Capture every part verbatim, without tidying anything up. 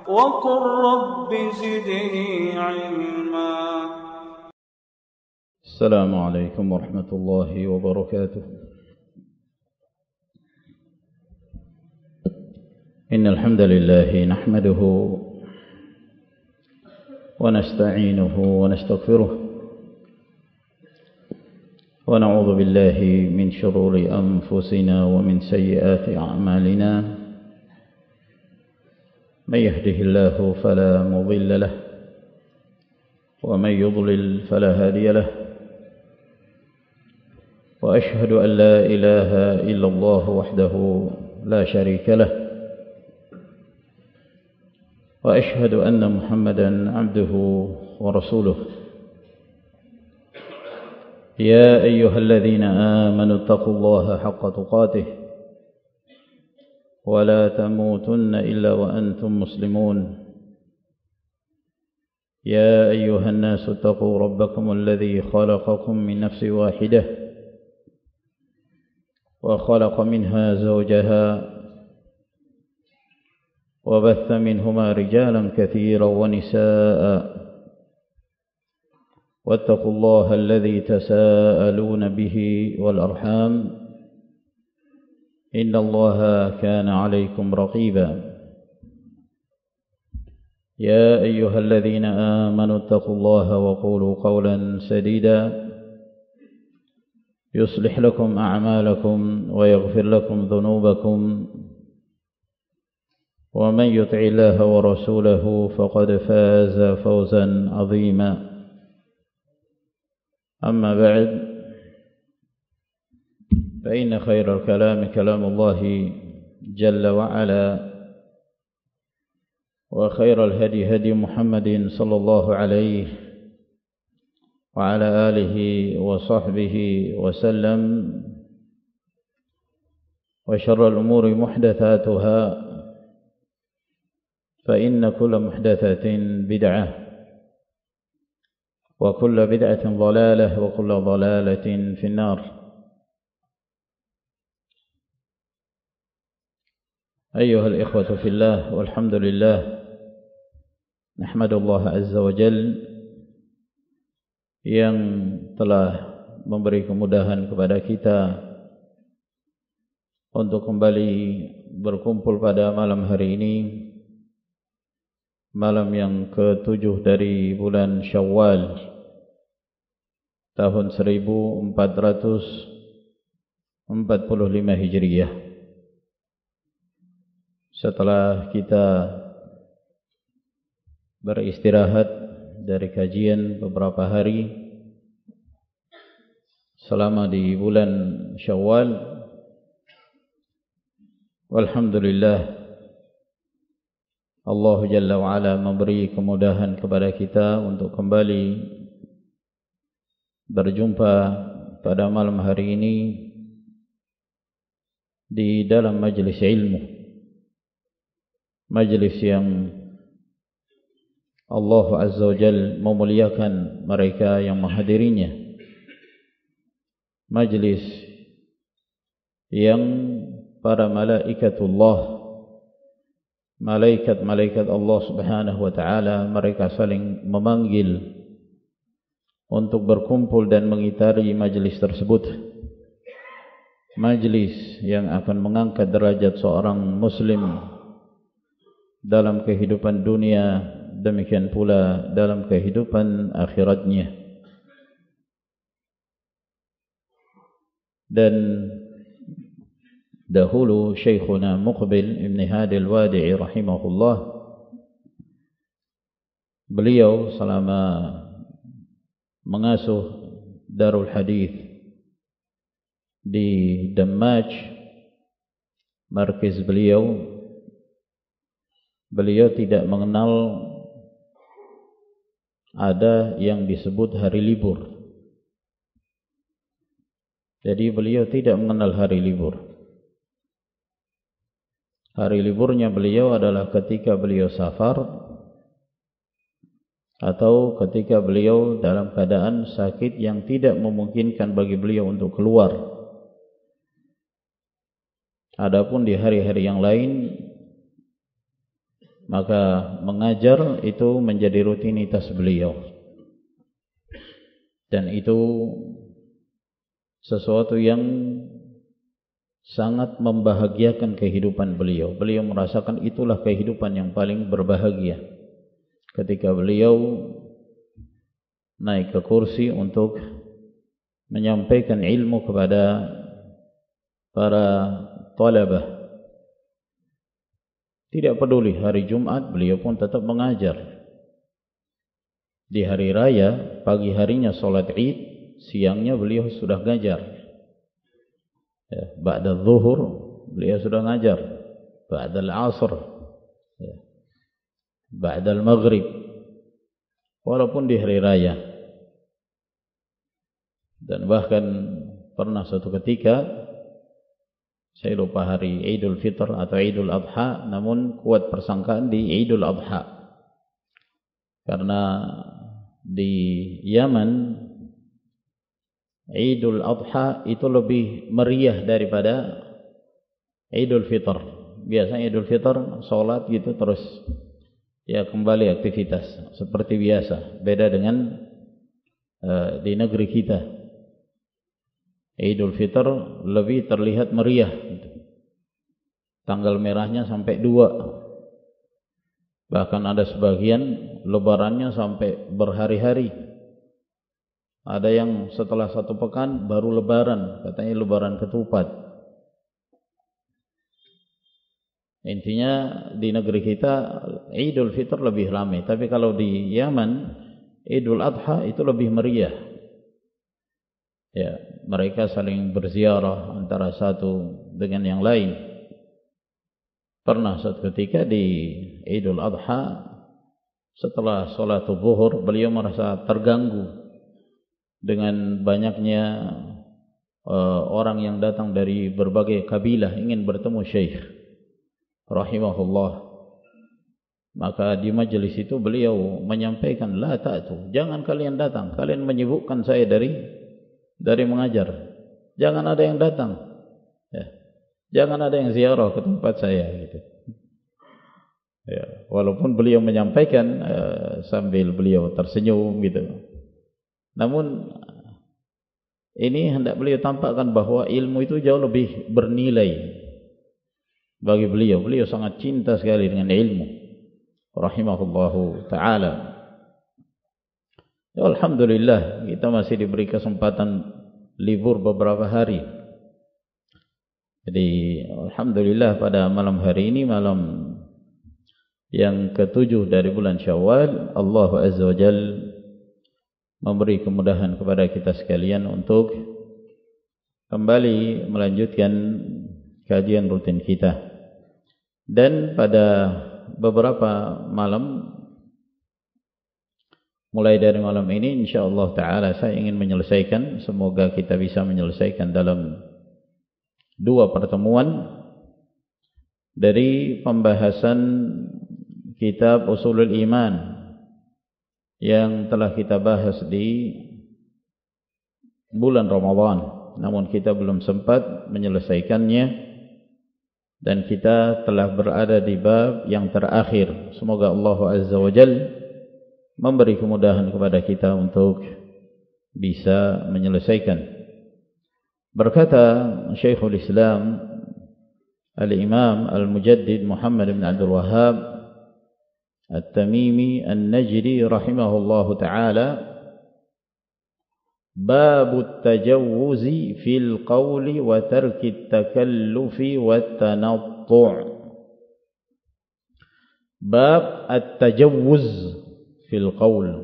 وقل رب زدني علما. السلام عليكم ورحمة الله وبركاته. إن الحمد لله نحمده ونستعينه ونستغفره ونعوذ بالله من شرور أنفسنا ومن سيئات أعمالنا. من يهده الله فلا مضل له ومن يضلل فلا هادي له. وأشهد أن لا إله إلا الله وحده لا شريك له. وأشهد أن محمدا عبده ورسوله. يا أيها الذين آمنوا اتقوا الله حق تقاته ولا تموتن إلا وأنتم مسلمون. يا أيها الناس اتقوا ربكم الذي خلقكم من نفس واحدة وخلق منها زوجها وبث منهما رجالا كثيرا ونساء. واتقوا الله الذي تساءلون به والأرحام إن الله كان عليكم رقيبا. يا أيها الذين آمنوا اتقوا الله وقولوا قولا سديدا يصلح لكم أعمالكم ويغفر لكم ذنوبكم. ومن يطع الله ورسوله فقد فاز فوزا عظيما. أما بعد فإن خير الكلام كلام الله جل وعلا وخير الهدي هدي محمد صلى الله عليه وعلى آله وصحبه وسلم. وشر الأمور محدثاتها فإن كل محدثة بدعة وكل بدعة ضلالة وكل ضلالة في النار. أيها الإخوة في الله، والحمد لله، نحمد الله عز وجل yang telah memberi kemudahan kepada kita untuk kembali berkumpul pada malam hari ini, malam yang ketujuh dari bulan Syawal tahun seribu empat ratus empat puluh lima Hijriyah. Setelah kita beristirahat dari kajian beberapa hari selama di bulan Syawal, alhamdulillah Allah Jalla wa'ala memberi kemudahan kepada kita untuk kembali berjumpa pada malam hari ini di dalam majlis ilmu, majlis yang Allah Azza wa Jalla memuliakan mereka yang menghadirinya, majlis yang para malaikatullah, malaikat-malaikat Allah Subhanahu wa taala, mereka saling memanggil untuk berkumpul dan mengitari majlis tersebut. Majlis yang akan mengangkat derajat seorang muslim dalam kehidupan dunia, demikian pula dalam kehidupan akhiratnya. Dan dahulu Syekhuna Muqbil Ibn Hadi Al-Wadi'i rahimahullah, beliau selama mengasuh Darul Hadith di Dammaj, markiz beliau, beliau tidak mengenal ada yang disebut hari libur. Jadi beliau tidak mengenal hari libur. Hari liburnya beliau adalah ketika beliau safar atau ketika beliau dalam keadaan sakit yang tidak memungkinkan bagi beliau untuk keluar. Adapun di hari-hari yang lain maka mengajar itu menjadi rutinitas beliau. Dan itu sesuatu yang sangat membahagiakan kehidupan beliau. Beliau merasakan itulah kehidupan yang paling berbahagia ketika beliau naik ke kursi untuk menyampaikan ilmu kepada para talabah. Tidak peduli hari Jumat, beliau pun tetap mengajar. Di hari raya, pagi harinya solat Id, siangnya beliau sudah ngajar. Ya, ba'da zuhur beliau sudah ngajar. Ba'da al-asr, ya, ba'da al-maghrib. Walaupun di hari raya. Dan bahkan pernah suatu ketika, saya lupa hari Idul Fitr atau Idul Adha, namun kuat persangkaan di Idul Adha. Karena di Yaman Idul Adha itu lebih meriah daripada Idul Fitr. Biasanya Idul Fitr salat gitu terus ya kembali aktivitas seperti biasa. Beda dengan uh, di negeri kita. Idul Fitr lebih terlihat meriah. Tanggal merahnya sampai dua. Bahkan ada sebagian lebarannya sampai berhari-hari. Ada yang setelah satu pekan baru lebaran, katanya lebaran ketupat. Intinya di negeri kita Idul Fitr lebih ramai, tapi kalau di Yaman Idul Adha itu lebih meriah. Ya, mereka saling berziarah antara satu dengan yang lain. Pernah suatu ketika di Idul Adha setelah sholat zuhur beliau merasa terganggu dengan banyaknya uh, orang yang datang dari berbagai kabilah ingin bertemu Syekh rahimahullah. Maka di majelis itu beliau menyampaikan, la ta'tu, jangan kalian datang, kalian menyibukkan saya dari dari mengajar. Jangan ada yang datang. Ya. Jangan ada yang ziarah ke tempat saya gitu. Ya, walaupun beliau menyampaikan uh, sambil beliau tersenyum gitu. Namun ini hendak beliau tampakkan bahwa ilmu itu jauh lebih bernilai bagi beliau. Beliau sangat cinta sekali dengan ilmu. Rahimahullahu ta'ala. Ya, alhamdulillah kita masih diberi kesempatan libur beberapa hari. Jadi alhamdulillah pada malam hari ini, malam yang ketujuh dari bulan Syawal, Allah Azza wa Jalla memberi kemudahan kepada kita sekalian untuk kembali melanjutkan kajian rutin kita. Dan pada beberapa malam, mulai dari malam ini insyaallah ta'ala saya ingin menyelesaikan, semoga kita bisa menyelesaikan dalam dua pertemuan dari pembahasan kitab Ushulul Iman yang telah kita bahas di bulan Ramadan, namun kita belum sempat menyelesaikannya dan kita telah berada di bab yang terakhir. Semoga Allah Azza wa Jalla memberi kemudahan kepada kita untuk bisa menyelesaikan. Berkata Syekhul Islam Al-Imam Al-Mujaddid Muhammad bin Abdul Wahhab At-Tamimi An-Najdi rahimahullahu ta'ala, Babu at-tajawuzi fil qawli wa tarki at-takallufi wa at-tanattu'. Bab at-tajawuz fil qawl.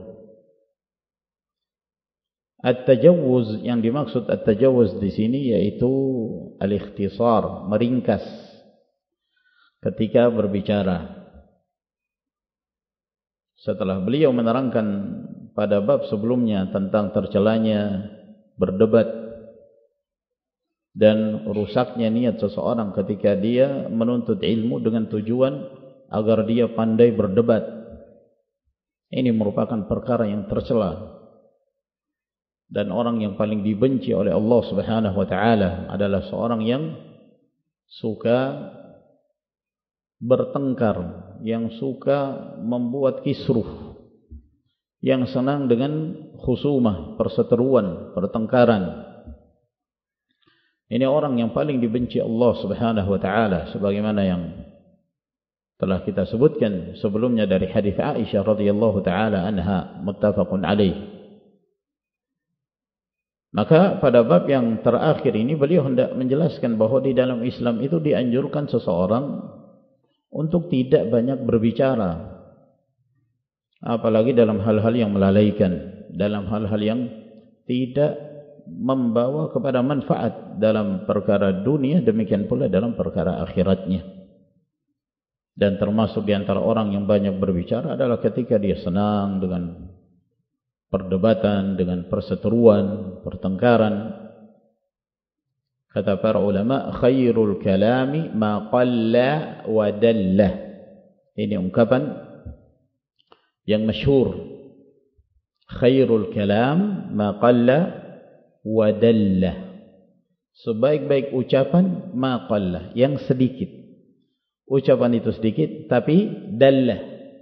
At-tajawuz, yang dimaksud at-tajawuz di sini yaitu al-ikhtisar, meringkas ketika berbicara. Setelah beliau menerangkan pada bab sebelumnya tentang tercelanya berdebat dan rusaknya niat seseorang ketika dia menuntut ilmu dengan tujuan agar dia pandai berdebat, ini merupakan perkara yang tercela. Dan orang yang paling dibenci oleh Allah Subhanahu wa taala adalah seorang yang suka bertengkar yang suka membuat kisruh, yang senang dengan khusumah, perseteruan, pertengkaran. Ini orang yang paling dibenci Allah Subhanahu wa taala, sebagaimana yang telah kita sebutkan sebelumnya dari hadis Aisyah radhiyallahu taala anha, muttafaqun alaih. Maka pada bab yang terakhir ini beliau hendak menjelaskan bahwa di dalam Islam itu dianjurkan seseorang untuk tidak banyak berbicara, apalagi dalam hal-hal yang melalaikan, dalam hal-hal yang tidak membawa kepada manfaat dalam perkara dunia, demikian pula dalam perkara akhiratnya. Dan termasuk di antara orang yang banyak berbicara adalah ketika dia senang dengan perdebatan, dengan perseteruan, pertengkaran. Kata para ulama, khairul kalami ma qalla wa dalla. Ini ungkapan yang masyhur. Khairul kalam ma qalla wa dalla. Sebaik-baik ucapan ma qalla, yang sedikit. Ucapan itu sedikit tapi dalla,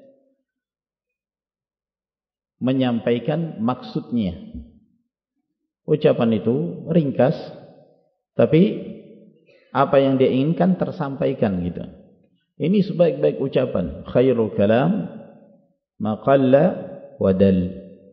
menyampaikan maksudnya. Ucapan itu ringkas tapi apa yang dia inginkan tersampaikan gitu. Ini sebaik-baik ucapan. Khairul kalam ma qalla wa dal.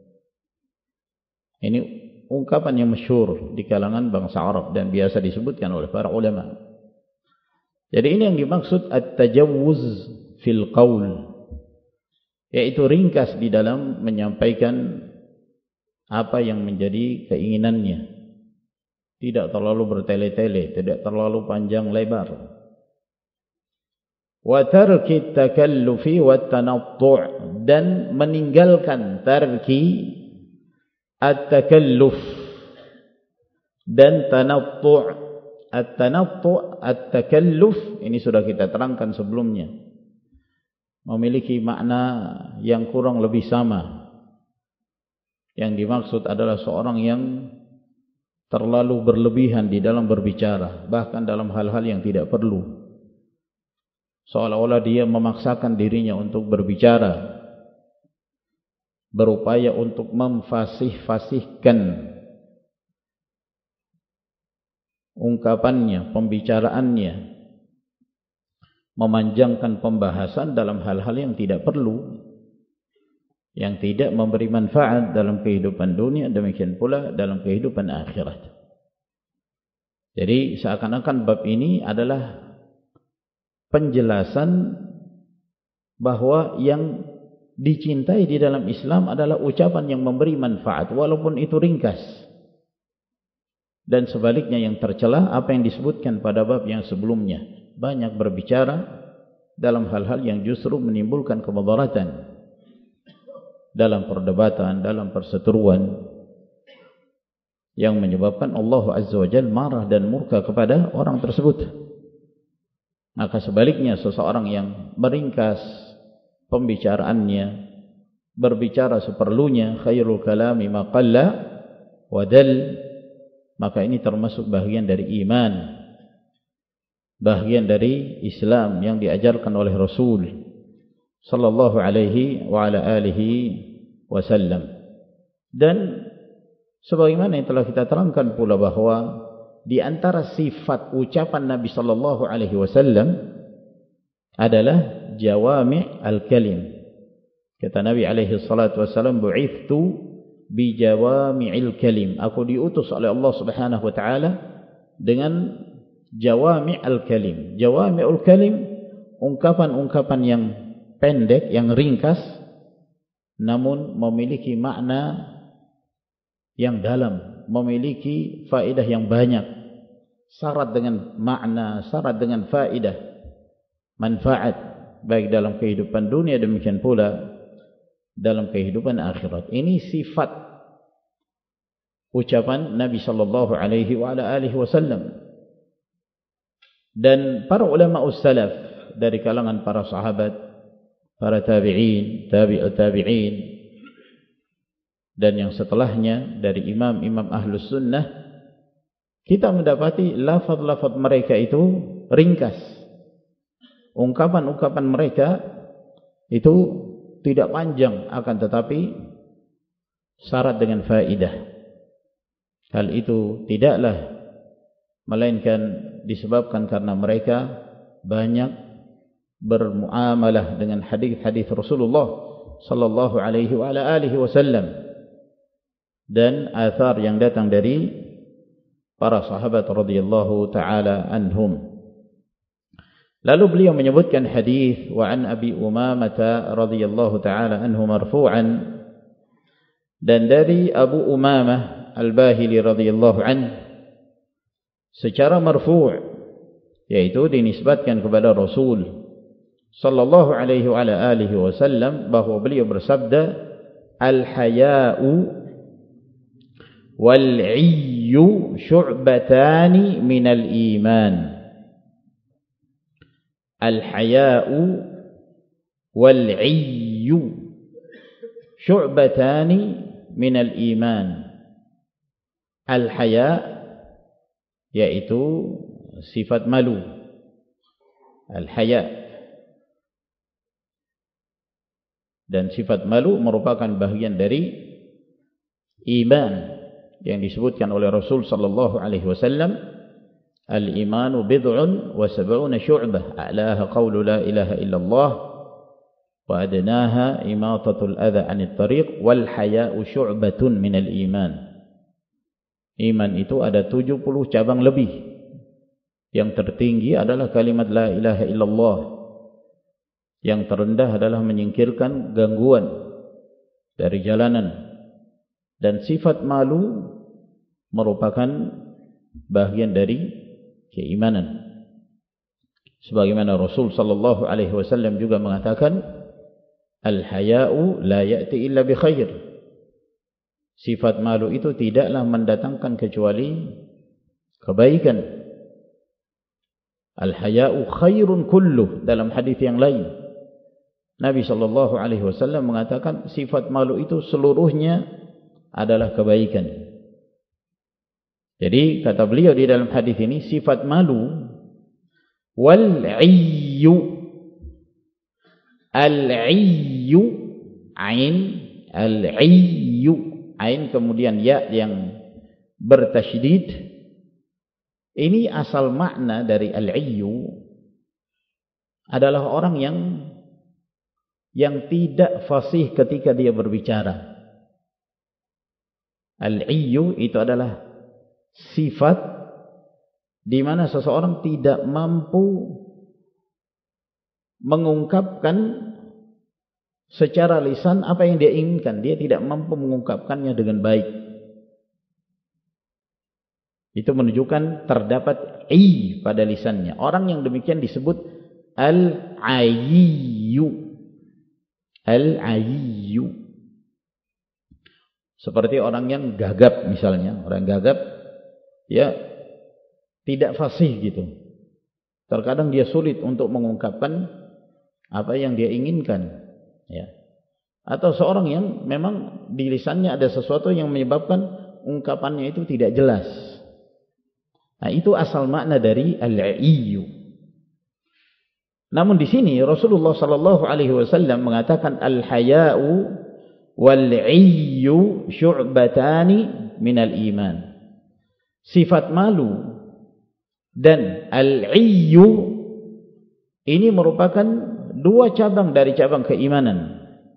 Ini ungkapan yang masyhur di kalangan bangsa Arab dan biasa disebutkan oleh para ulama. Jadi ini yang dimaksud at-tajawuz fil qaul, yaitu ringkas di dalam menyampaikan apa yang menjadi keinginannya, tidak terlalu bertele-tele, tidak terlalu panjang lebar. Wa tarki takallufi wa tanattu', dan meninggalkan tarki at-takalluf dan tanattu'. At-tanattu', at-takalluf, ini sudah kita terangkan sebelumnya, memiliki makna yang kurang lebih sama. Yang dimaksud adalah seorang yang terlalu berlebihan di dalam berbicara, bahkan dalam hal-hal yang tidak perlu. Seolah-olah dia memaksakan dirinya untuk berbicara, berupaya untuk memfasih-fasihkan ungkapannya, pembicaraannya, memanjangkan pembahasan dalam hal-hal yang tidak perlu, yang tidak memberi manfaat dalam kehidupan dunia, demikian pula dalam kehidupan akhirat. Jadi seakan-akan bab ini adalah penjelasan bahwa yang dicintai di dalam Islam adalah ucapan yang memberi manfaat, walaupun itu ringkas. Dan sebaliknya yang tercela apa yang disebutkan pada bab yang sebelumnya, banyak berbicara dalam hal-hal yang justru menimbulkan kemudaratan dalam perdebatan, dalam perseteruan, yang menyebabkan Allah Azza wa Jalla marah dan murka kepada orang tersebut. Maka sebaliknya, seseorang yang meringkas pembicaraannya, berbicara seperlunya, khairul kalami ma qalla wa dal, maka ini termasuk bahagian dari iman, bahagian dari Islam yang diajarkan oleh Rasul sallallahu alaihi wa ala alihi wasallam. Dan sebagaimana yang telah kita terangkan pula bahwa di antara sifat ucapan Nabi sallallahu alaihi wasallam adalah jawami' al-kalim. Kata Nabi alaihi salatu wasallam, bu'ithtu bi jawami'il kalim, aku diutus oleh Allah Subhanahu wa taala dengan jawami' al-kalim. Jawami'ul kalim, ungkapan-ungkapan yang pendek, yang ringkas, namun memiliki makna yang dalam, memiliki faedah yang banyak, syarat dengan makna, syarat dengan faedah, manfaat, baik dalam kehidupan dunia, demikian pula dalam kehidupan akhirat. Ini sifat ucapan Nabi sallallahu alaihi wa ala alihi wasallam. Dan para ulama ussalaf dari kalangan para sahabat, para tabi'in, tabi'ut tabi'in, dan yang setelahnya dari imam-imam ahlus sunnah, kita mendapati lafaz-lafaz mereka itu ringkas. Ungkapan-ungkapan mereka itu tidak panjang, akan tetapi syarat dengan faidah. Hal itu tidaklah melainkan disebabkan karena mereka banyak bermuamalah dengan hadis-hadis Rasulullah sallallahu alaihi wa ala alihi wasallam dan athar yang datang dari para sahabat radhiyallahu taala anhum. Lalu beliau menyebutkan hadis wa an Abi Umamah radhiyallahu taala anhu marfu'an, dan dari Abu Umamah Al-Bahili radhiyallahu anhu secara marfu', yaitu dinisbatkan kepada Rasul sallallahu alaihi wa ala alihi wasallam, bahwa beliau bersabda, al-haya'u wal-'iyyu syu'batani minal iman. Al-haya'u wal-'iyyu syu'batani minal iman. Al-haya' yaitu sifat malu. Al-haya', dan sifat malu merupakan bahagian dari iman yang disebutkan oleh Rasul sallallahu alaihi wasallam, al-imanu bid'un wa sab'una syu'bah, a'laha qawlu la ilaha illallah wa adnaha imatatul adha 'anit tariq wal haya'u syu'batun minal iman. Iman itu ada tujuh puluh cabang lebih. Yang tertinggi adalah kalimat la ilaha illallah. Yang terendah adalah menyingkirkan gangguan dari jalanan. Dan sifat malu merupakan bahagian dari keimanan. Sebagaimana Rasul sallallahu alaihi wasallam juga mengatakan, al-haya'u la ya'ti illa bi khair. Sifat malu itu tidaklah mendatangkan kecuali kebaikan. Al-haya'u khairun kulluh, dalam hadis yang lain Nabi sallallahu alaihi wasallam mengatakan sifat malu itu seluruhnya adalah kebaikan. Jadi kata beliau di dalam hadis ini, sifat malu wal-'iyyu, al-'iyyu, ain, al-'iyyu, ain kemudian ya yang bertasydid. Ini asal makna dari al-'iyyu adalah orang yang yang tidak fasih ketika dia berbicara. Al-'iyyu itu adalah sifat di mana seseorang tidak mampu mengungkapkan secara lisan apa yang dia inginkan. Dia tidak mampu mengungkapkannya dengan baik. Itu menunjukkan terdapat i pada lisannya. Orang yang demikian disebut al-'ayyu. Al-'ayyu. Seperti orang yang gagap misalnya. Orang gagap ya tidak fasih gitu. Terkadang dia sulit untuk mengungkapkan apa yang dia inginkan. Ya. Atau seorang yang memang di lisannya ada sesuatu yang menyebabkan ungkapannya itu tidak jelas. Nah, itu asal makna dari al-'iyyu. Namun di sini Rasulullah sallallahu alaihi wasallam mengatakan al-haya'u wal-'iyyu syu'batani minal iman. Sifat malu dan al-'iyyu ini merupakan dua cabang dari cabang keimanan.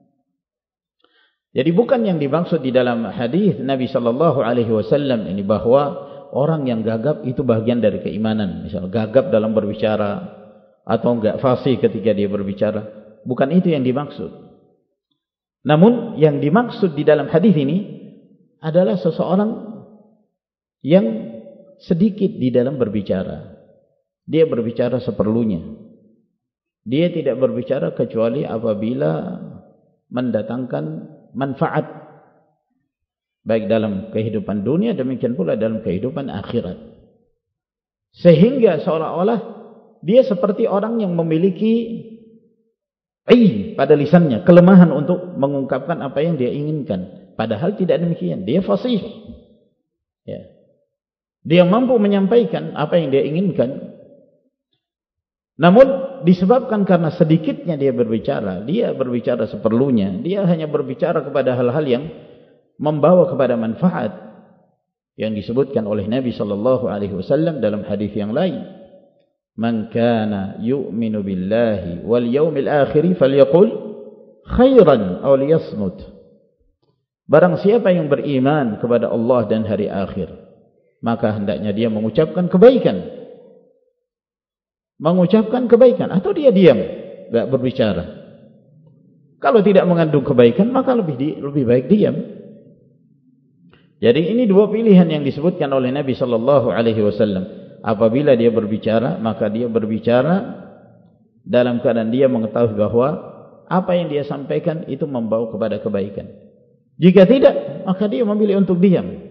Jadi bukan yang dimaksud di dalam hadis Nabi sallallahu alaihi wasallam ini bahwa orang yang gagap itu bagian dari keimanan. Misal gagap dalam berbicara atau enggak fasih ketika dia berbicara. Bukan itu yang dimaksud. Namun yang dimaksud di dalam hadis ini adalah seseorang yang sedikit di dalam berbicara. Dia berbicara seperlunya. Dia tidak berbicara kecuali apabila mendatangkan manfaat, baik dalam kehidupan dunia, demikian pula dalam kehidupan akhirat. Sehingga seolah-olah dia seperti orang yang memiliki i pada lisannya, kelemahan untuk mengungkapkan apa yang dia inginkan. Padahal tidak demikian, dia fasih. Ya. Dia mampu menyampaikan apa yang dia inginkan. Namun disebabkan karena sedikitnya dia berbicara, dia berbicara seperlunya, dia hanya berbicara kepada hal-hal yang membawa kepada manfaat yang disebutkan oleh Nabi sallallahu alaihi wasallam dalam hadis yang lain, man kana yu'minu billahi wal yawmil akhir falyaqul khairan aw liyasmut. Barang siapa yang beriman kepada Allah dan hari akhir, maka hendaknya dia mengucapkan kebaikan. Mengucapkan kebaikan atau dia diam, tidak berbicara. Kalau tidak mengandung kebaikan, maka lebih di, lebih baik diam. Jadi ini dua pilihan yang disebutkan oleh Nabi sallallahu alaihi wasallam. Apabila dia berbicara, maka dia berbicara dalam keadaan dia mengetahui bahwa apa yang dia sampaikan itu membawa kepada kebaikan. Jika tidak, maka dia memilih untuk diam.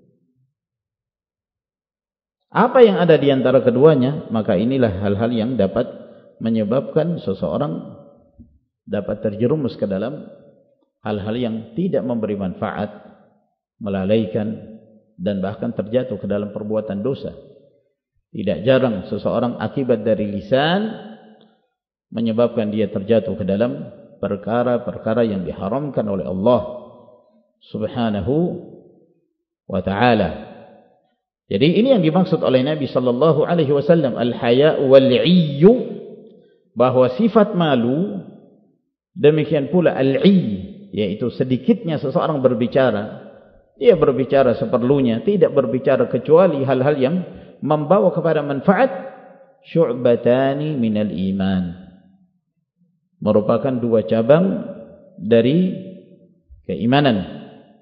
Apa yang ada di antara keduanya, maka inilah hal-hal yang dapat menyebabkan seseorang dapat terjerumus ke dalam hal-hal yang tidak memberi manfaat, melalaikan, dan bahkan terjatuh ke dalam perbuatan dosa. Tidak jarang seseorang akibat dari lisan menyebabkan dia terjatuh ke dalam perkara-perkara yang diharamkan oleh Allah Subhanahu wa ta'ala. Jadi ini yang dimaksud oleh Nabi sallallahu alaihi wasallam, al-haya'u wal-'iyyu, bahwa sifat malu, demikian pula al-'iyy, yaitu sedikitnya seseorang berbicara, dia berbicara seperlunya, tidak berbicara kecuali hal-hal yang membawa kepada manfaat, syu'batani minal iman, merupakan dua cabang dari keimanan.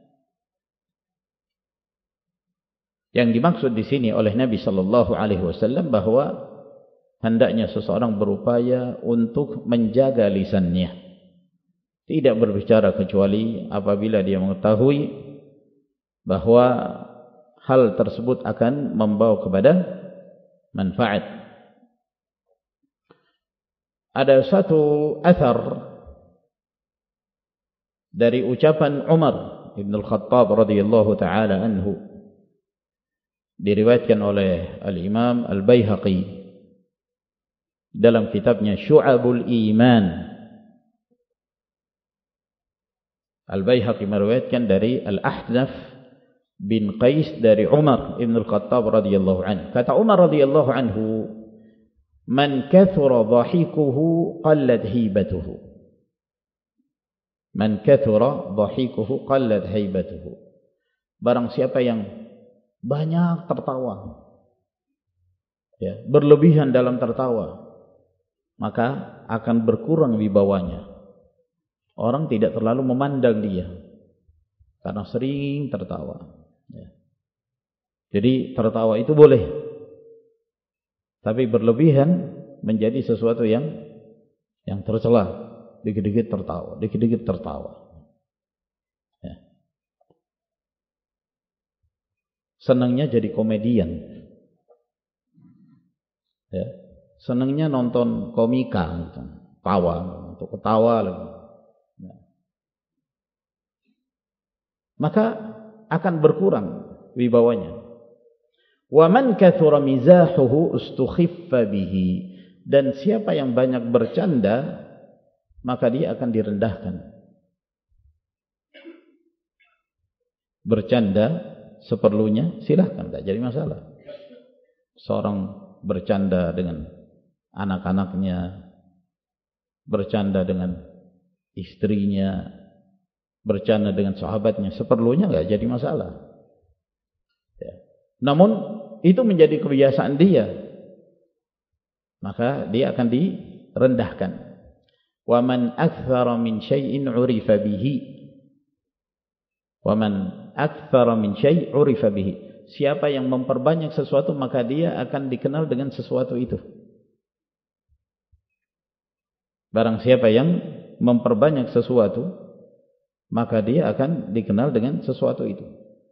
Yang dimaksud di sini oleh Nabi sallallahu alaihi wasallam bahwa hendaknya seseorang berupaya untuk menjaga lisannya, tidak berbicara kecuali apabila dia mengetahui bahwa hal tersebut akan membawa kepada manfaat. Ada satu athar dari ucapan Umar Ibn Al-Khattab radhiyallahu taala anhu, diriwayatkan oleh Al-Imam Al-Baihaqi dalam kitabnya Syu'abul Iman. Al-Baihaqi meriwayatkan dari Al-Ahnaf bin Qais dari Umar Ibn Al-Khattab radhiyallahu anhu. Kata Umar radhiyallahu anhu, man kathura dhahikuhu qallat hibatuhu. Man kathura dhahikuhu qallat hibatuhu. Barang siapa yang banyak tertawa, ya, berlebihan dalam tertawa, maka akan berkurang wibawanya. Orang tidak terlalu memandang dia karena sering tertawa, ya. Jadi tertawa itu boleh, tapi berlebihan menjadi sesuatu yang yang tercela. Dikit-dikit tertawa, dikit-dikit tertawa, ya. Senangnya jadi komedian, ya. Senangnya nonton komika, gitu. Tawa, untuk ketawa lagi, ya. Maka akan berkurang wibawanya. Wa man kathura mizahuhu ustukhiffa bihi, dan siapa yang banyak bercanda maka dia akan direndahkan. Bercanda seperlunya silahkan, tak jadi masalah. Seorang bercanda dengan anak-anaknya, bercanda dengan istrinya, bercanda dengan sahabatnya, seperlunya enggak jadi masalah, ya. Namun itu menjadi kebiasaan dia, maka dia akan direndahkan. Wa man aktsara min syai'in 'urifa bihi. Wa man aktsara min syai' 'urifa bihi. Siapa yang memperbanyak sesuatu, maka dia akan dikenal dengan sesuatu itu. Barang siapa yang memperbanyak sesuatu, maka dia akan dikenal dengan sesuatu itu.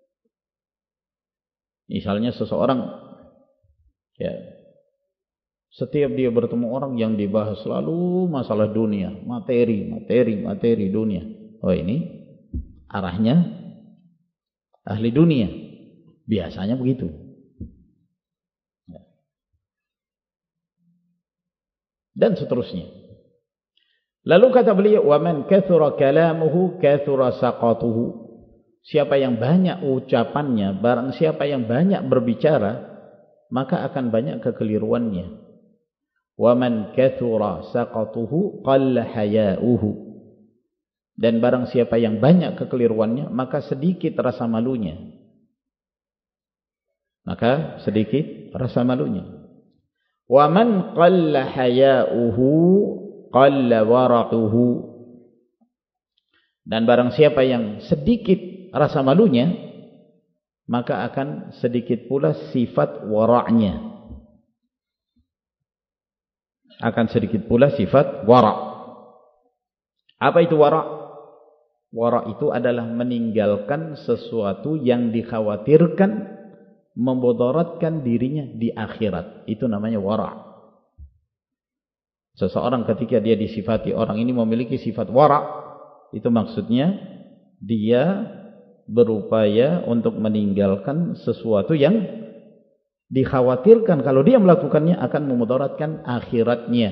Misalnya seseorang, ya, setiap dia bertemu orang yang dibahas selalu masalah dunia, materi, materi, materi dunia. Oh, ini arahnya ahli dunia. Biasanya begitu. dan seterusnya. Lalu kata beliau, wa man kathura kalamuhu kathura saqatuhu. Siapa yang banyak ucapannya, barang siapa yang banyak berbicara, maka akan banyak kekeliruannya. Wa man kathura saqatuhu qalla haya'uhu. Dan barang siapa yang banyak kekeliruannya, maka sedikit rasa malunya. Maka sedikit rasa malunya. Wa man qalla haya'uhu qalla wara'uhu. Dan barang siapa yang sedikit rasa malunya, maka akan sedikit pula sifat wara'nya. Akan sedikit pula sifat wara'. Apa itu wara'? Wara' itu adalah meninggalkan sesuatu yang dikhawatirkan memudaratkan dirinya di akhirat. Itu namanya wara'. Seseorang ketika dia disifati orang ini memiliki sifat wara', itu maksudnya dia berupaya untuk meninggalkan sesuatu yang dikhawatirkan kalau dia melakukannya akan memudaratkan akhiratnya.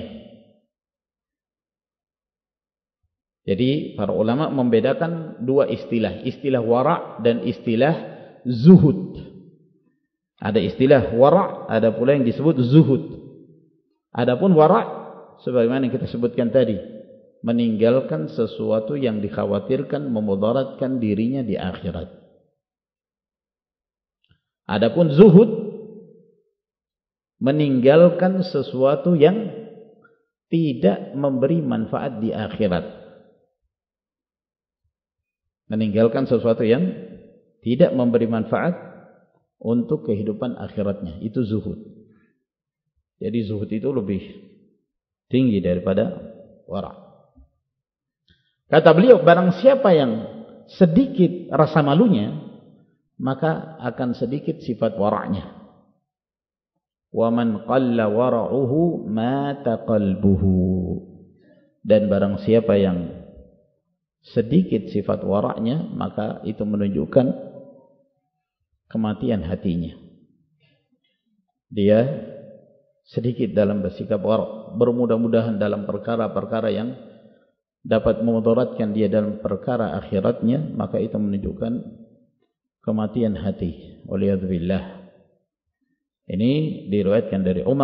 Jadi para ulama membedakan dua istilah, istilah wara' dan istilah zuhud. Ada istilah wara', ada pula yang disebut zuhud. Adapun wara' sebagaimana yang kita sebutkan tadi, meninggalkan sesuatu yang dikhawatirkan memudaratkan dirinya di akhirat. Adapun zuhud, meninggalkan sesuatu yang tidak memberi manfaat di akhirat. Meninggalkan sesuatu yang tidak memberi manfaat untuk kehidupan akhiratnya. Itu zuhud. Jadi zuhud itu lebih tinggi daripada wara'. Kata beliau, barang siapa yang sedikit rasa malunya, maka akan sedikit sifat wara'nya. Wa man qalla wara'uhu mata qalbuhu. Dan barang siapa yang sedikit sifat wara'nya, maka itu menunjukkan kematian hatinya. Dia sedikit dalam bersikap wara', bermudah-mudahan dalam perkara-perkara yang dapat memudaratkan dia dalam perkara akhiratnya, maka itu menunjukkan kematian hati. Waliyadzubillah. Ini diriwayatkan dari Umar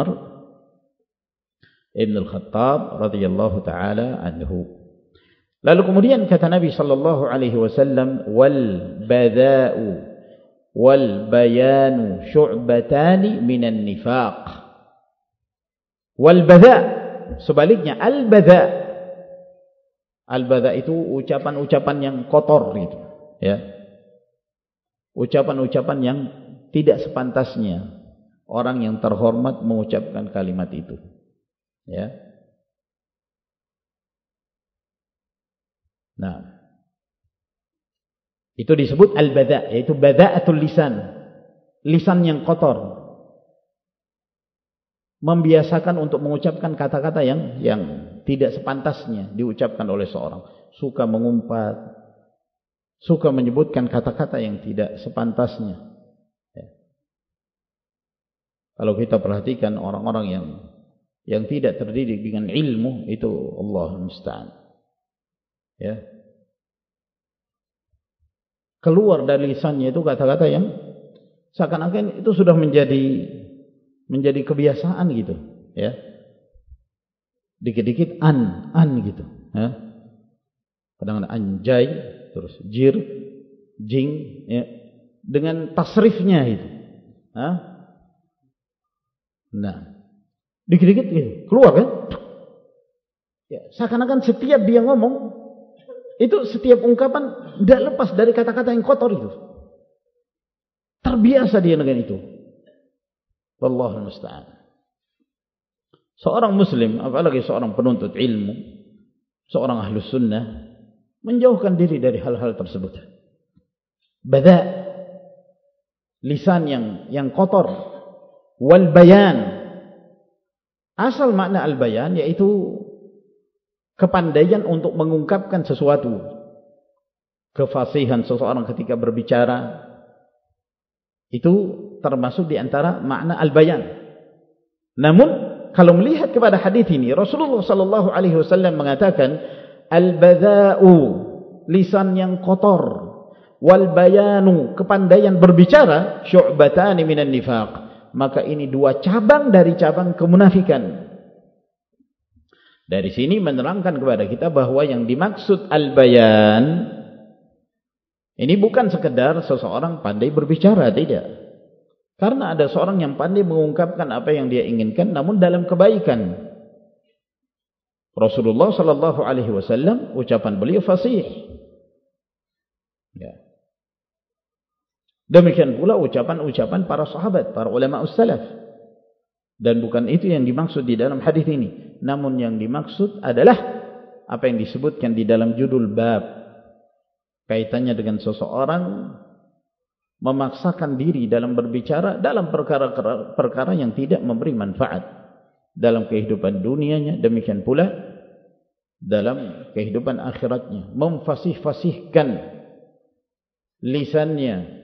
Ibn Al-Khattab radhiyallahu taala anhu. Lalu kemudian kata Nabi sallallahu alaihi wasallam, wal bada'u wal bayanu syu'batani minan nifaq. Wal bada', sebaliknya al bada'. Al-badha itu ucapan-ucapan yang kotor gitu, ya. Ucapan-ucapan yang tidak sepantasnya orang yang terhormat mengucapkan kalimat itu, ya. Nah, itu disebut al-badha', yaitu badha'atul lisan, lisan yang kotor. Membiasakan untuk mengucapkan kata-kata yang yang tidak sepantasnya diucapkan oleh seorang, suka mengumpat, suka menyebutkan kata-kata yang tidak sepantasnya. Ya. Kalau kita perhatikan orang-orang yang yang tidak terdidik dengan ilmu, itu Allah musta'an. Ya. Keluar dari lisannya itu kata-kata yang seakan-akan itu sudah menjadi menjadi kebiasaan gitu, ya. Dikit-dikit an, an gitu, ya. Kadang-kadang anjay, terus jir, jing, ya. Dengan tasrifnya itu, ha? Nah, dikit-dikit gitu, keluar kan? Ya, seakan-akan setiap dia ngomong, itu setiap ungkapan tidak lepas dari kata-kata yang kotor itu. Terbiasa dia dengan itu. Wallahul musta'an. Seorang muslim, apalagi seorang penuntut ilmu, seorang ahlus sunnah, menjauhkan diri dari hal-hal tersebut. Bada', lisan yang yang kotor. Wal bayan, asal makna al bayan yaitu kepandaian untuk mengungkapkan sesuatu, kefasihan seseorang ketika berbicara, itu termasuk di antara makna al-bayan. Namun kalau melihat kepada hadis ini, Rasulullah sallallahu alaihi wasallam mengatakan, al-badha'u, lisan yang kotor, wal bayanu, kepandaian berbicara, syu'batani minan nifaq, maka ini dua cabang dari cabang kemunafikan. Dari sini menerangkan kepada kita bahwa yang dimaksud al-bayan ini bukan sekedar seseorang pandai berbicara, tidak. Karena ada seorang yang pandai mengungkapkan apa yang dia inginkan, namun dalam kebaikan. Rasulullah sallallahu alaihi wasallam, ucapan beliau fasih. Ya. Demikian pula ucapan-ucapan para sahabat, para ulama ussalaf. Dan bukan itu yang dimaksud di dalam hadis ini. Namun yang dimaksud adalah apa yang disebutkan di dalam judul bab. Kaitannya dengan seseorang memaksakan diri dalam berbicara dalam perkara-perkara yang tidak memberi manfaat dalam kehidupan dunianya, demikian pula dalam kehidupan akhiratnya. Memfasih-fasihkan lisannya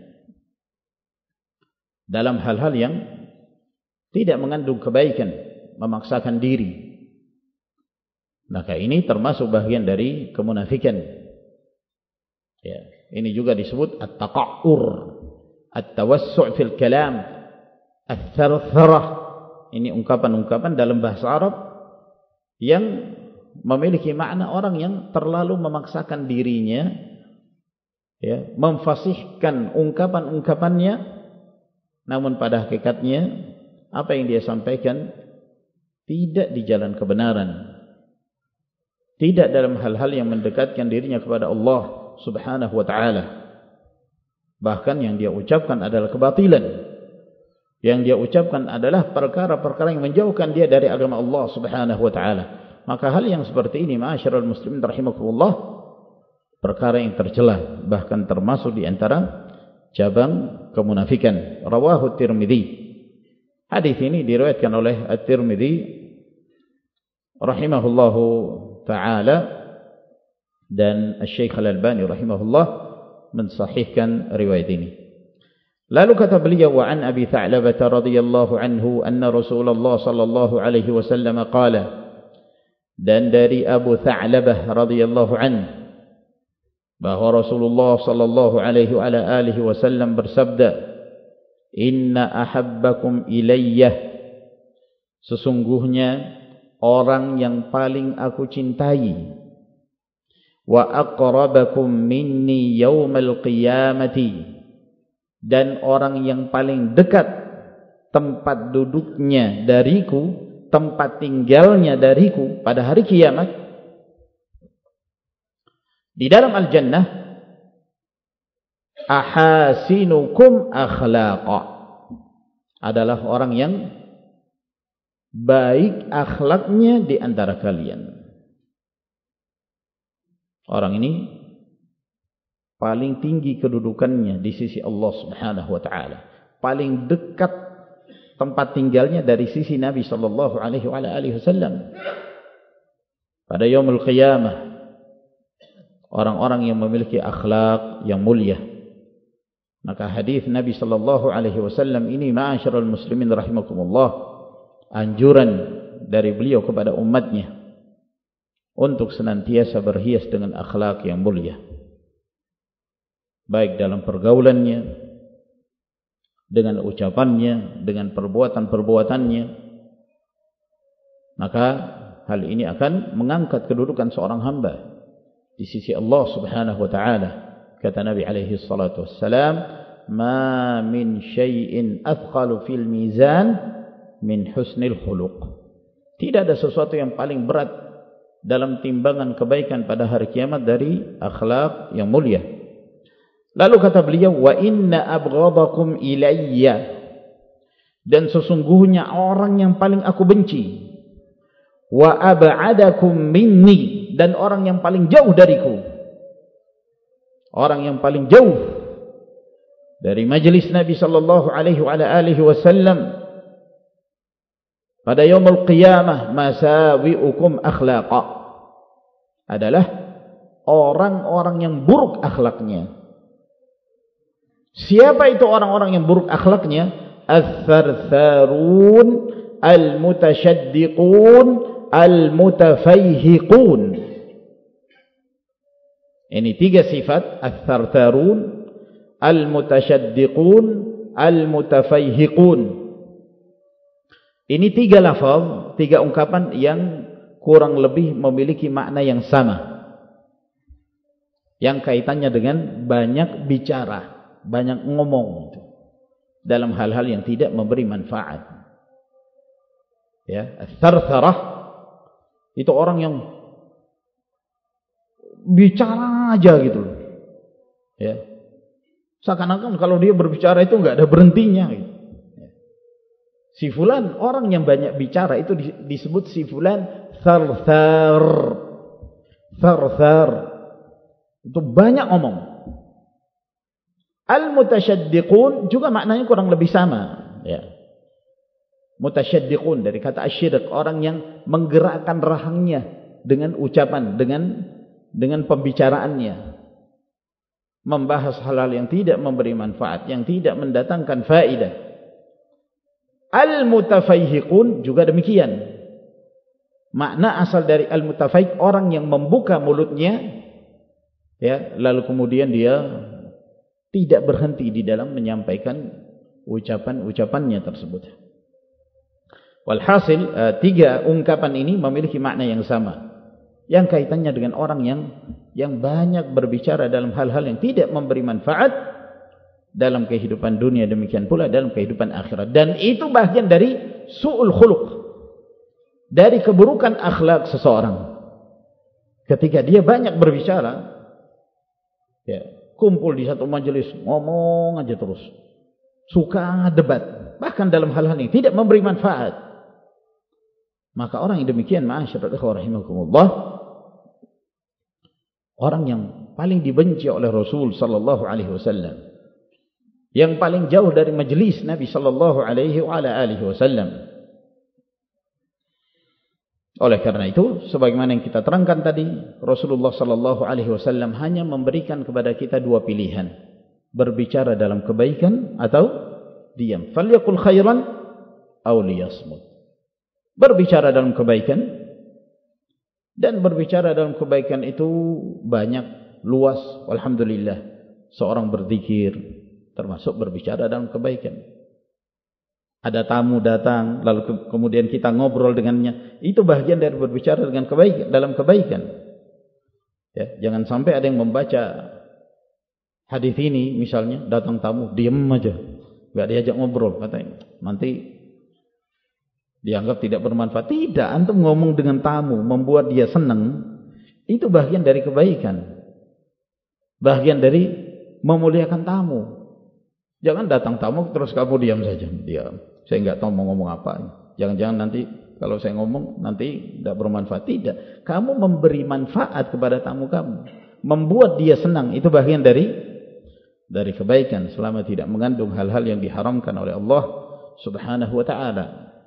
dalam hal-hal yang tidak mengandung kebaikan, memaksakan diri. Maka ini termasuk bagian dari kemunafikan. Ya, ini juga disebut at-taqa'ur, at-tawassu' fil kalam, at-thartharah. Ini ungkapan-ungkapan dalam bahasa Arab yang memiliki makna orang yang terlalu memaksakan dirinya, ya, memfasihkan ungkapan-ungkapannya, namun pada hakikatnya apa yang dia sampaikan tidak di jalan kebenaran, tidak dalam hal-hal yang mendekatkan dirinya kepada Allah subhanahu wa ta'ala. Bahkan yang dia ucapkan adalah kebatilan, yang dia ucapkan adalah perkara-perkara yang menjauhkan dia dari agama Allah subhanahu wa ta'ala. Maka hal yang seperti ini, ma'asyiral muslimin rahimakumullah, perkara yang tercela, bahkan termasuk di antara cabang kemunafikan. Rawahu Tirmidzi. Hadis ini diriwayatkan oleh At-Tirmidzi rahimahullahu ta'ala, dan Asy-Syaikh Al-Albani rahimahullah mensahihkan riwayat ini. Lalu kata beliau, wa an Abi Tha'labah radhiyallahu anhu anna Rasulullah sallallahu alaihi wasallam qala, dan dari Abu Tha'labah radhiyallahu anhu bahwa Rasulullah sallallahu alaihi wa alihi wasallam bersabda, inna ahabbakum ilayyah, sesungguhnya orang yang paling aku cintai, wa aqrabakum minni yaumal qiyamati, dan orang yang paling dekat tempat duduknya dariku, tempat tinggalnya dariku pada hari kiamat di dalam al-jannah, ahasinukum akhlaqa, adalah orang yang baik akhlaknya di antara kalian. Orang ini paling tinggi kedudukannya di sisi Allah subhanahu wa ta'ala, paling dekat tempat tinggalnya dari sisi Nabi sallallahu alaihi wasallam. Pada yaumul qiyamah, orang-orang yang memiliki akhlak yang mulia. Maka hadis Nabi sallallahu alaihi wasallam ini, ma'asyiral muslimin rahimakumullah, anjuran dari beliau kepada umatnya untuk senantiasa berhias dengan akhlak yang mulia, baik dalam pergaulannya, dengan ucapannya, dengan perbuatan-perbuatannya. Maka hal ini akan mengangkat kedudukan seorang hamba di sisi Allah subhanahu wa ta'ala. Kata Nabi alaihi salatu wassalam, ma min syai'in athqalu fil mizan min husnil khuluq. Tidak ada sesuatu yang paling berat dalam timbangan kebaikan pada hari kiamat dari akhlak yang mulia. Lalu kata beliau, wa inna abghadakum ilayya, dan sesungguhnya orang yang paling aku benci, wa ab'adakum minni, dan orang yang paling jauh dariku, orang yang paling jauh dari majelis Nabi sallallahu alaihi wasallam pada yaumul qiyamah, masawi'ukum akhlaqa, adalah orang-orang yang buruk akhlaknya. Siapa itu orang-orang yang buruk akhlaknya? Ats-tsartsarun al-mutasyaddiqun, al-mutafayhiqun. Ini tiga sifat, ats-tsartsarun, al-mutasyaddiqun, al-mutafayhiqun. Ini tiga lafaz, tiga ungkapan yang kurang lebih memiliki makna yang sama, yang kaitannya dengan banyak bicara, banyak ngomong dalam hal-hal yang tidak memberi manfaat. Ya, ats-tsartsarah itu orang yang bicara aja gitu loh. Ya. Seakan-akan kalau dia berbicara itu enggak ada berhentinya gitu. Ya. Si fulan orang yang banyak bicara itu disebut si fulan tsartsar. Tsartsar. Itu banyak ngomong. Al-mutasyaddiqun juga maknanya kurang lebih sama, ya. Mutasyaddiqun dari kata asyidq, orang yang menggerakkan rahangnya dengan ucapan, dengan dengan pembicaraannya, membahas hal-hal yang tidak memberi manfaat, yang tidak mendatangkan faedah. Al-mutafayhiqun juga demikian. Makna asal dari al-mutafayhiq, orang yang membuka mulutnya, ya, lalu kemudian dia tidak berhenti di dalam menyampaikan ucapan-ucapannya tersebut. Walhasil, uh, tiga ungkapan ini memiliki makna yang sama, yang kaitannya dengan orang yang yang banyak berbicara dalam hal-hal yang tidak memberi manfaat dalam kehidupan dunia, demikian pula dalam kehidupan akhirat. Dan itu bagian dari su'ul khuluq, dari keburukan akhlak seseorang. Ketika dia banyak berbicara, ya, kumpul di satu majelis, ngomong aja terus, suka debat, bahkan dalam hal-hal yang tidak memberi manfaat, maka orang yang demikian, ma'asyiral ikhwah rahimakumullah, orang yang paling dibenci oleh Rasul sallallahu alaihi wasallam, yang paling jauh dari majelis Nabi sallallahu alaihi wa ala alihi wasallam. Oleh karena itu, sebagaimana yang kita terangkan tadi, Rasulullah sallallahu alaihi wasallam hanya memberikan kepada kita dua pilihan: berbicara dalam kebaikan atau diam. Falyaqul khairan aw liyasmut. Berbicara dalam kebaikan, dan berbicara dalam kebaikan itu banyak, luas. Alhamdulillah, seorang berzikir termasuk berbicara dalam kebaikan. Ada tamu datang, lalu ke kemudian kita ngobrol dengannya, itu bagian dari berbicara dengan kebaikan, dalam kebaikan. Ya, jangan sampai ada yang membaca hadis ini, misalnya datang tamu, diam aja, nggak diajak ngobrol, katanya nanti dianggap tidak bermanfaat. Tidak, antum ngomong dengan tamu, membuat dia senang, itu bagian dari kebaikan, bagian dari memuliakan tamu. Jangan datang tamu terus kamu diam saja, diam. Saya nggak tahu mau ngomong apa. Jangan-jangan nanti kalau saya ngomong nanti tidak bermanfaat. Tidak, kamu memberi manfaat kepada tamu kamu, membuat dia senang, itu bagian dari dari kebaikan, selama tidak mengandung hal-hal yang diharamkan oleh Allah Subhanahu wa taala.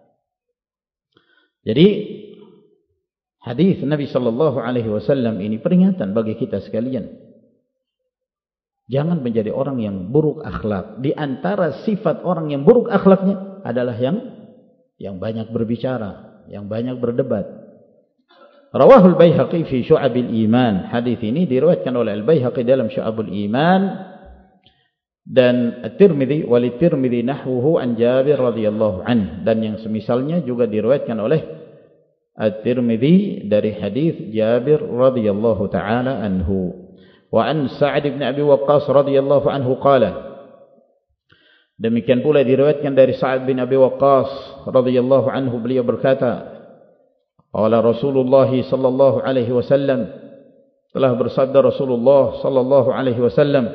Jadi hadis Nabi sallallahu alaihi wasallam ini peringatan bagi kita sekalian. Jangan menjadi orang yang buruk akhlak. Di antara sifat orang yang buruk akhlaknya adalah yang yang banyak berbicara, yang banyak berdebat. Rawahul Baihaqi fi Syu'abil Iman. Hadis ini diriwayatkan oleh Al-Baihaqi dalam Syu'abul Iman, dan At-Tirmidzi wa li-Tirmidzi nahwuhu an Jabir radhiyallahu anhu, dan yang semisalnya juga diriwayatkan oleh At-Tirmidzi dari hadis Jabir radhiyallahu taala anhu. Wa an Sa'd bin Abi Waqqas radhiyallahu anhu qala, demikian pula diriwayatkan dari Sa'd bin Abi Waqqas radhiyallahu anhu, beliau berkata, qala Rasulullah sallallahu alaihi wasallam, telah bersabda Rasulullah sallallahu alaihi wasallam,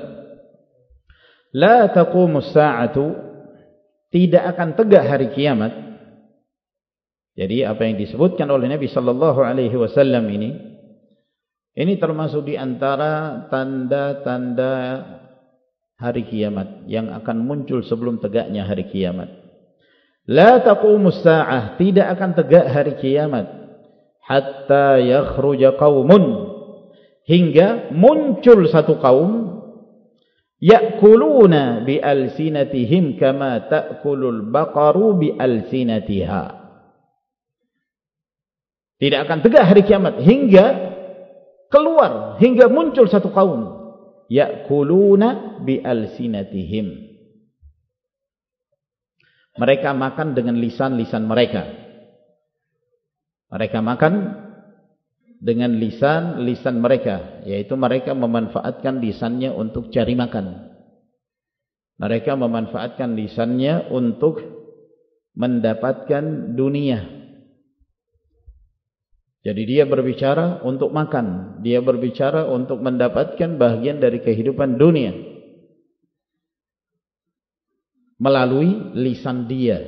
la taqumus sa'atu, tidak akan tegak hari kiamat. Jadi apa yang disebutkan oleh Nabi sallallahu alaihi wasallam ini, ini termasuk di antara tanda-tanda hari kiamat yang akan muncul sebelum tegaknya hari kiamat. La taqumus sa'ah, tidak akan tegak hari kiamat, hatta yakhruja qaumun, hingga muncul satu kaum, ya'kuluna bi alsinatihim kama ta'kulul baqaru bi alsinatiha, Tidak akan tegak hari kiamat hingga keluar, hingga muncul satu kaum ya'kuluna bi alsinatihim. Mereka makan dengan lisan-lisan mereka. Mereka makan dengan lisan-lisan mereka, yaitu mereka memanfaatkan lisannya untuk cari makan. Mereka memanfaatkan lisannya untuk mendapatkan dunia. Jadi dia berbicara untuk makan, dia berbicara untuk mendapatkan bagian dari kehidupan dunia melalui lisan dia.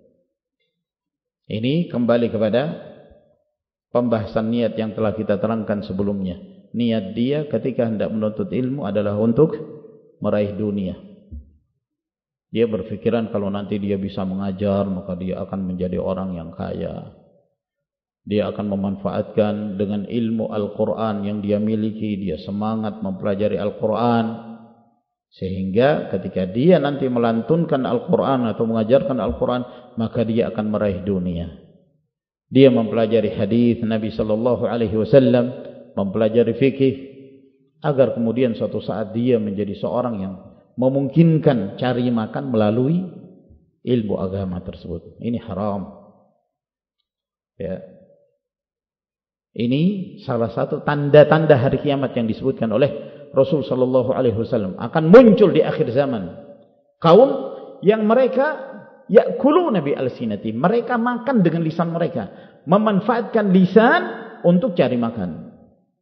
Ini kembali kepada pembahasan niat yang telah kita terangkan sebelumnya. Niat dia ketika hendak menuntut ilmu adalah untuk meraih dunia. Dia berpikiran kalau nanti dia bisa mengajar, maka dia akan menjadi orang yang kaya. Dia akan memanfaatkan dengan ilmu Al-Quran yang dia miliki. Dia semangat mempelajari Al-Quran, sehingga ketika dia nanti melantunkan Al-Quran atau mengajarkan Al-Quran, maka dia akan meraih dunia. Dia mempelajari hadis Nabi Sallallahu Alaihi Wasallam, mempelajari fikih, agar kemudian suatu saat dia menjadi seorang yang memungkinkan cari makan melalui ilmu agama tersebut. Ini haram. Ya. Ini salah satu tanda-tanda hari kiamat yang disebutkan oleh Rasul Sallallahu Alaihi Wasallam. Akan muncul di akhir zaman kaum yang mereka ya'kuluna bi alsinati, mereka makan dengan lisan mereka, memanfaatkan lisan untuk cari makan.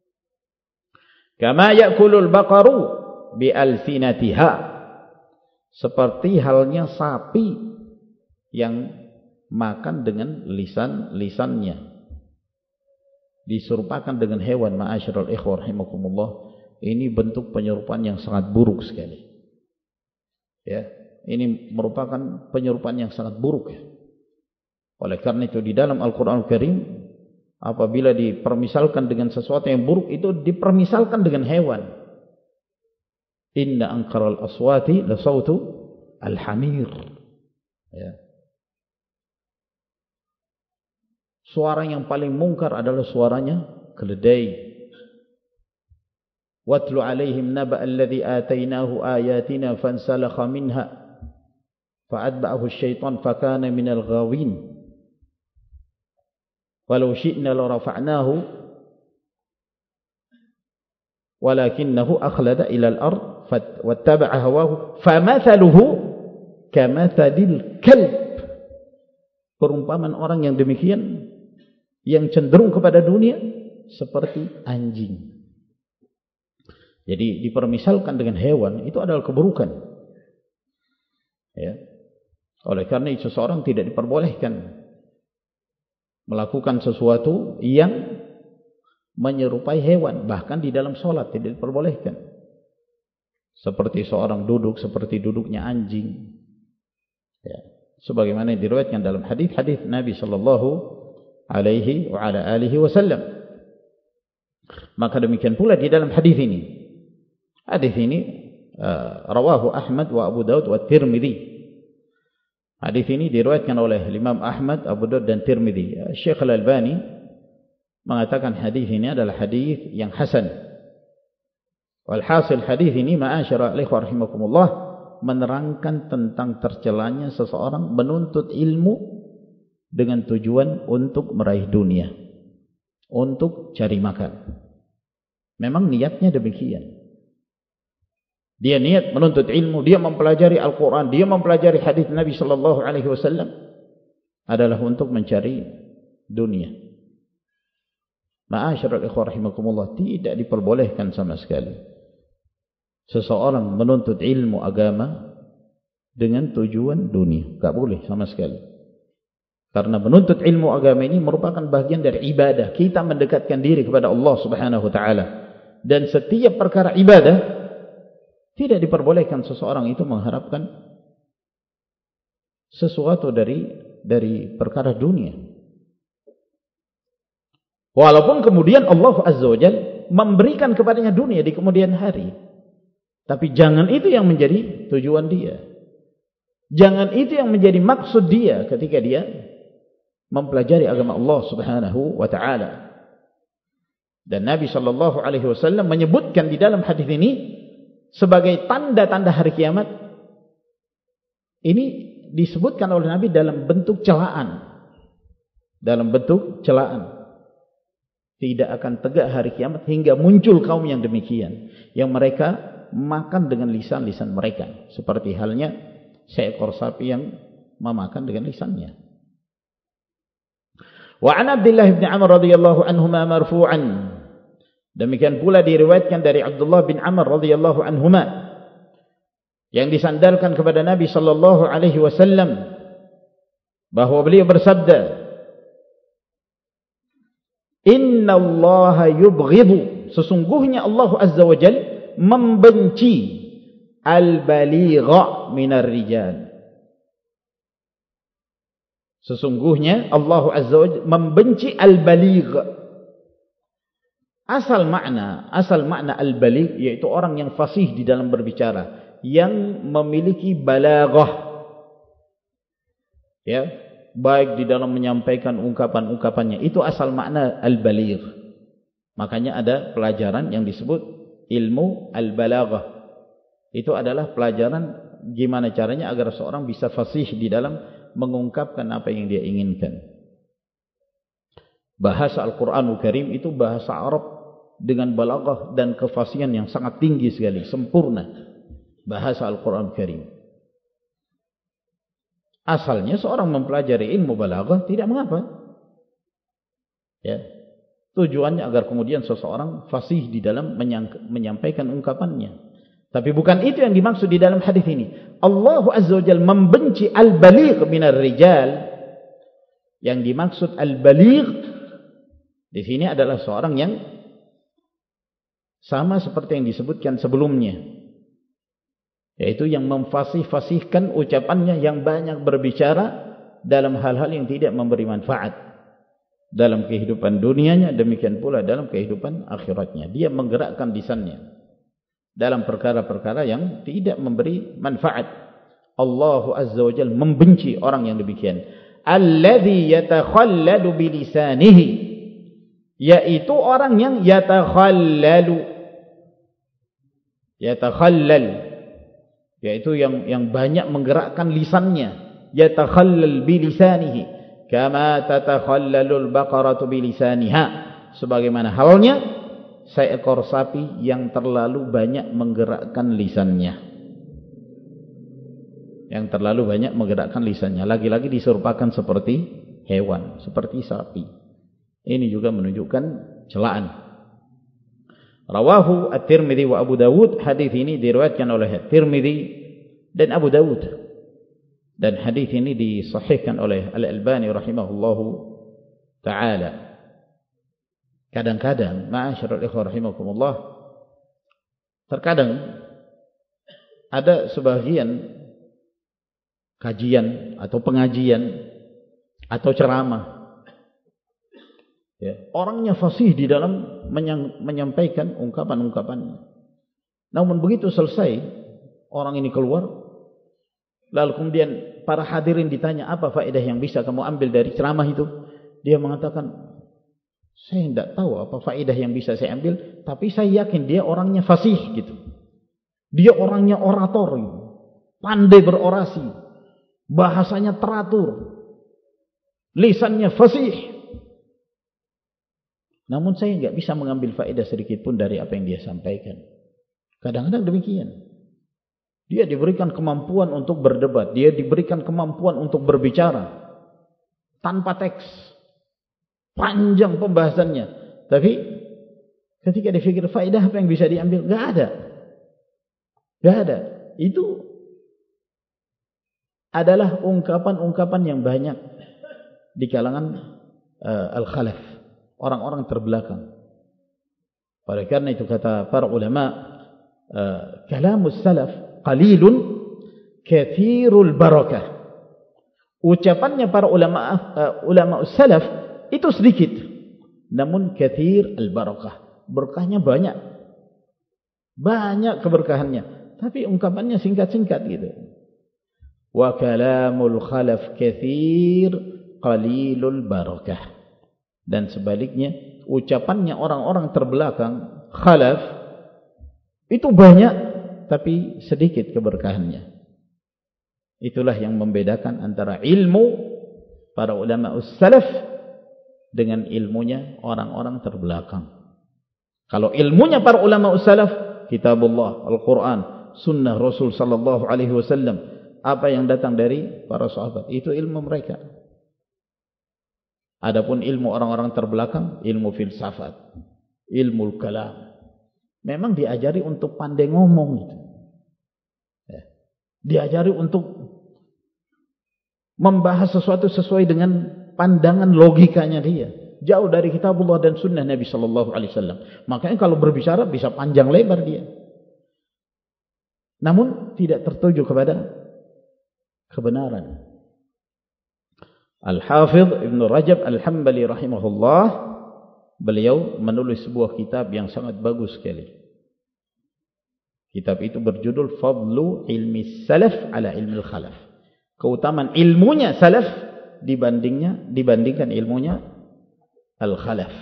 Kama ya'kulul baqaru bi alsinatiha, seperti halnya sapi yang makan dengan lisan-lisannya. Diserupakan dengan hewan. Ma'asyiral ikhwah rahimakumullah, ini bentuk penyerupaan yang sangat buruk sekali. Ya, ini merupakan penyerupaan yang sangat buruk. Ya. Oleh karena itu di dalam Al-Quran Al-Karim, apabila dipermisalkan dengan sesuatu yang buruk, itu dipermisalkan dengan hewan. Inna ankaral aswati la sawtu al-hamir. Ya. Suara yang paling mungkar adalah suaranya keledai. Watlu alaihim naba alladhi atainahu ayatina fansalakha minha fa'atba'ahu asyaitan fakana minal ghawin. Walau syi'na la rafa'nahu walakinnahu akhlada ila al-ard wattaba'a hawahu famathaluhu kamathalil kalb. Perumpamaan orang yang demikian, yang cenderung kepada dunia, seperti anjing. Jadi dipermisalkan dengan hewan, itu adalah keburukan. Ya. Oleh karena itu seseorang tidak diperbolehkan melakukan sesuatu yang menyerupai hewan, bahkan di dalam sholat tidak diperbolehkan. Seperti seorang duduk seperti duduknya anjing. Ya. Sebagaimana diriwayatkan dalam hadis-hadis Nabi Sallallahu Alaihi wa ala alihi wasallam. Maka demikian pula di dalam hadis ini. Hadis ini uh, rawahu Ahmad wa Abu Daud wa Tirmidzi. Hadis ini diriwayatkan oleh Imam Ahmad, Abu Daud dan Tirmidzi. Syekh Al-Albani mengatakan hadis ini adalah hadis yang hasan. Walhasil hadis ini ma'asyara ikhwah rahimakumullah menerangkan tentang tercelanya seseorang menuntut ilmu dengan tujuan untuk meraih dunia, untuk cari makan. Memang niatnya demikian. Dia niat menuntut ilmu, dia mempelajari Al-Quran, dia mempelajari hadis Nabi Sallallahu Alaihi Wasallam adalah untuk mencari dunia. Ma'asyiral ikhwah rahimakumullah, tidak diperbolehkan sama sekali seseorang menuntut ilmu agama dengan tujuan dunia. Tak boleh sama sekali. Karena menuntut ilmu agama ini merupakan bagian dari ibadah. Kita mendekatkan diri kepada Allah Subhanahu wa taala. Dan setiap perkara ibadah tidak diperbolehkan seseorang itu mengharapkan sesuatu dari dari perkara dunia. Walaupun kemudian Allah Azza wa Jalla memberikan kepadanya dunia di kemudian hari. Tapi jangan itu yang menjadi tujuan dia. Jangan itu yang menjadi maksud dia ketika dia mempelajari agama Allah Subhanahu wa taala. Dan Nabi sallallahu alaihi wasallam menyebutkan di dalam hadis ini sebagai tanda-tanda hari kiamat. Ini disebutkan oleh Nabi dalam bentuk celaan. Dalam bentuk celaan. Tidak akan tegak hari kiamat hingga muncul kaum yang demikian, yang mereka makan dengan lisan-lisan mereka, seperti halnya seekor sapi yang memakan dengan lisannya. Wa an Abdullah bin Amr radhiyallahu anhuma marfu'an. Demikian pula diriwayatkan dari Abdullah bin Amr radhiyallahu anhuma yang disandarkan kepada Nabi sallallahu alaihi wasallam bahwa beliau bersabda, "Inna Allah yubghidu," sesungguhnya Allah azza wa jalla membenci al-baligha minar rijal. Sesungguhnya Allah azza wa jalla membenci al-baligh. Asal makna, asal makna al-baligh yaitu orang yang fasih di dalam berbicara, yang memiliki balaghah. Ya, baik di dalam menyampaikan ungkapan-ungkapannya. Itu asal makna al-baligh. Makanya ada pelajaran yang disebut ilmu al-balaghah. Itu adalah pelajaran gimana caranya agar seorang bisa fasih di dalam mengungkapkan apa yang dia inginkan. Bahasa Al-Quranul Karim itu bahasa Arab dengan balaghah dan kefasihan yang sangat tinggi sekali, sempurna. Bahasa Al-Quranul Karim. Asalnya seorang mempelajari ilmu balaghah tidak mengapa. Ya. Tujuannya agar kemudian seseorang fasih di dalam menyampaikan ungkapannya. Tapi bukan itu yang dimaksud di dalam hadis ini. Allah Azza wa Jalla membenci al-baligh minar rijal. Yang dimaksud al-baligh di sini adalah seorang yang sama seperti yang disebutkan sebelumnya, yaitu yang memfasih-fasihkan ucapannya, yang banyak berbicara dalam hal-hal yang tidak memberi manfaat dalam kehidupan dunianya, demikian pula dalam kehidupan akhiratnya. Dia menggerakkan lisannya dalam perkara-perkara yang tidak memberi manfaat. Allah Azza wa Jalla membenci orang yang demikian. Alladzi yatakhalladu bilisanihi, yaitu orang yang yatakhallalu, yatakhallal, yaitu yang yang banyak menggerakkan lisannya. Yatakhallal bilisanihi kama tatakhallalul baqaratu bilisaniha, sebagaimana halnya seekor sapi yang terlalu banyak menggerakkan lisannya. Yang terlalu banyak menggerakkan lisannya, lagi-lagi diserupakan seperti hewan, seperti sapi. Ini juga menunjukkan celaan. Rawahu At-Tirmidzi wa Abu Dawud. Hadis ini diriwayatkan oleh At-Tirmidzi dan Abu Dawud. Dan hadis ini disahihkan oleh Al-Albani rahimahullahu taala. Kadang-kadang, ma'asyiral ikhwah rahimakumullah, terkadang ada sebagian kajian atau pengajian atau ceramah, ya, orangnya fasih di dalam menyampaikan ungkapan-ungkapannya. Namun begitu selesai orang ini keluar, lalu kemudian para hadirin ditanya, apa faedah yang bisa kamu ambil dari ceramah itu? Dia mengatakan, saya tidak tahu apa faedah yang bisa saya ambil, tapi saya yakin dia orangnya fasih gitu. Dia orangnya orator, pandai berorasi, bahasanya teratur, lisannya fasih. Namun saya tidak bisa mengambil faedah sedikit pun dari apa yang dia sampaikan. Kadang-kadang demikian. Dia diberikan kemampuan untuk berdebat, dia diberikan kemampuan untuk berbicara tanpa teks, panjang pembahasannya. Tapi ketika dipikir faedah apa yang bisa diambil, tidak ada. Tidak ada. Itu adalah ungkapan-ungkapan yang banyak di kalangan uh, al-khalaf, orang-orang terbelakang. Oleh karena itu kata para ulama, uh, kalamus salaf qalilun kathirul barakah. Ucapannya para ulama uh, ulama salaf itu sedikit, namun kathir al-barakah, berkahnya banyak. Banyak keberkahannya, tapi ungkapannya singkat-singkat gitu. Wa kalamul khalaf kathir qalilul barakah. Dan sebaliknya, ucapannya orang-orang terbelakang, khalaf, itu banyak tapi sedikit keberkahannya. Itulah yang membedakan antara ilmu para ulama us-salaf dengan ilmunya orang-orang terbelakang. Kalau ilmunya para ulama us-salaf, kitabullah, Al-Quran, sunnah Rasul sallallahu alaihi wasallam, apa yang datang dari para sahabat, itu ilmu mereka. Adapun ilmu orang-orang terbelakang, ilmu filsafat, ilmu kalam, memang diajari untuk pandai ngomong gitu. Ya. Diajari untuk membahas sesuatu sesuai dengan pandangan logikanya dia, jauh dari kitabullah dan sunnah Nabi sallallahu alaihi wasallam. Makanya kalau berbicara bisa panjang lebar dia, namun tidak tertuju kepada kebenaran. Al-Hafidh Ibn Rajab Al-Hambali rahimahullah, beliau menulis sebuah kitab yang sangat bagus sekali. Kitab itu berjudul Fadlu Ilmi Salaf ala Ilmi Khalaf. Keutamaan ilmunya salaf dibandingnya dibandingkan ilmunya al-khalaf.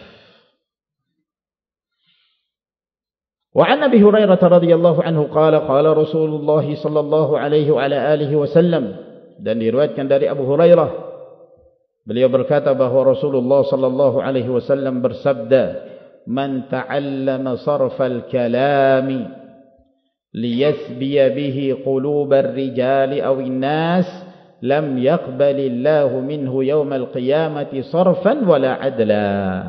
Wa an Abi Hurairah radhiyallahu anhu qala qala Rasulullah sallallahu alaihi wa ala alihi wasallam, dan diriwayatkan dari Abu Hurairah, beliau berkata bahwa Rasulullah sallallahu alaihi wasallam bersabda, "Man ta'allama sarfal kalami liyasbiya bihi qulubar rijali aw an-nas lam yaqbalillahu minhu yawmal qiyamati sarfan wala adla."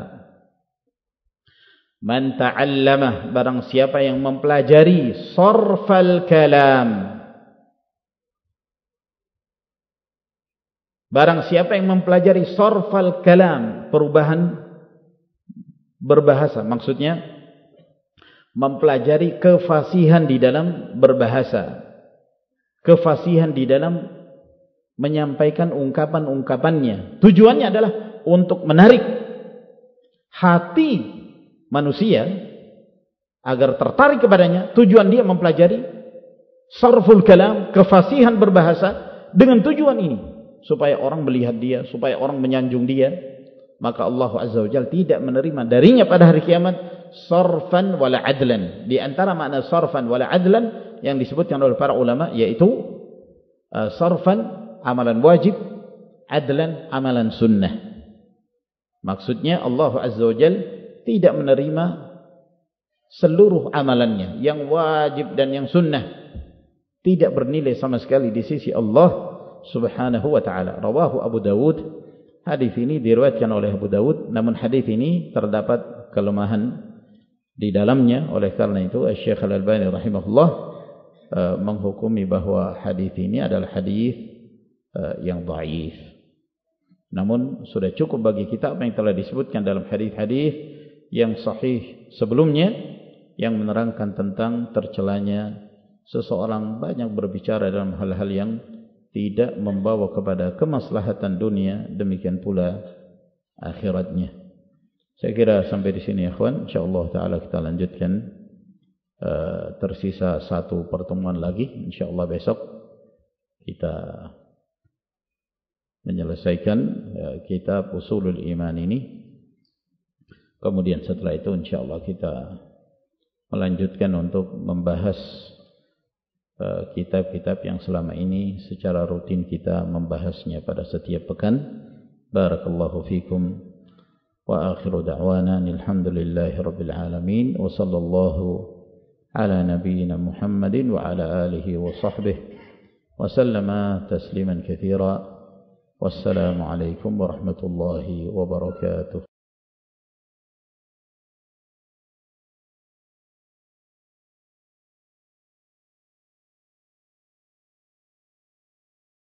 Man ta'allama, barang siapa yang mempelajari sarfal kalam, barang siapa yang mempelajari sarfal kalam, perubahan berbahasa, maksudnya mempelajari kefasihan di dalam berbahasa, kefasihan di dalam menyampaikan ungkapan-ungkapannya. Tujuannya adalah untuk menarik hati manusia agar tertarik kepadanya. Tujuan dia mempelajari sarful kalam, kefasihan berbahasa, dengan tujuan ini supaya orang melihat dia, supaya orang menyanjung dia. Maka Allah Azza wa Jalla tidak menerima darinya pada hari kiamat sarfan wala adlan. Di antara makna sarfan wala adlan yang disebutkan oleh para ulama yaitu uh, sarfan amalan wajib, adlan amalan sunnah. Maksudnya Allah Azza wa Jalla tidak menerima seluruh amalannya, yang wajib dan yang sunnah tidak bernilai sama sekali di sisi Allah Subhanahu wa taala. Rawahu Abu Dawud. Hadis ini diriwayatkan oleh Abu Dawud, namun hadis ini terdapat kelemahan di dalamnya. Oleh karena itu Syekh Al-Albani rahimahullah uh, menghukumi bahwa hadis ini adalah hadis uh, yang dhaif. Namun sudah cukup bagi kita apa yang telah disebutkan dalam hadis-hadis yang sahih sebelumnya, yang menerangkan tentang tercelanya seseorang banyak berbicara dalam hal-hal yang tidak membawa kepada kemaslahatan dunia, demikian pula akhiratnya. Saya kira sampai di sini ya ikhwan. Insyaallah taala kita lanjutkan, uh, tersisa satu pertemuan lagi. Insyaallah besok kita menyelesaikan uh, kitab Ushulul Iman ini. Kemudian setelah itu insyaAllah kita melanjutkan untuk membahas kitab-kitab uh, yang selama ini secara rutin kita membahasnya pada setiap pekan. Barakallahu fikum wa akhiru da'wana alhamdulillahi rabbil alamin wa sallallahu ala nabiyyina Muhammadin wa ala alihi wa sahbihi wa sallama tasliman katsira. Wassalamu alaikum warahmatullahi wabarakatuh.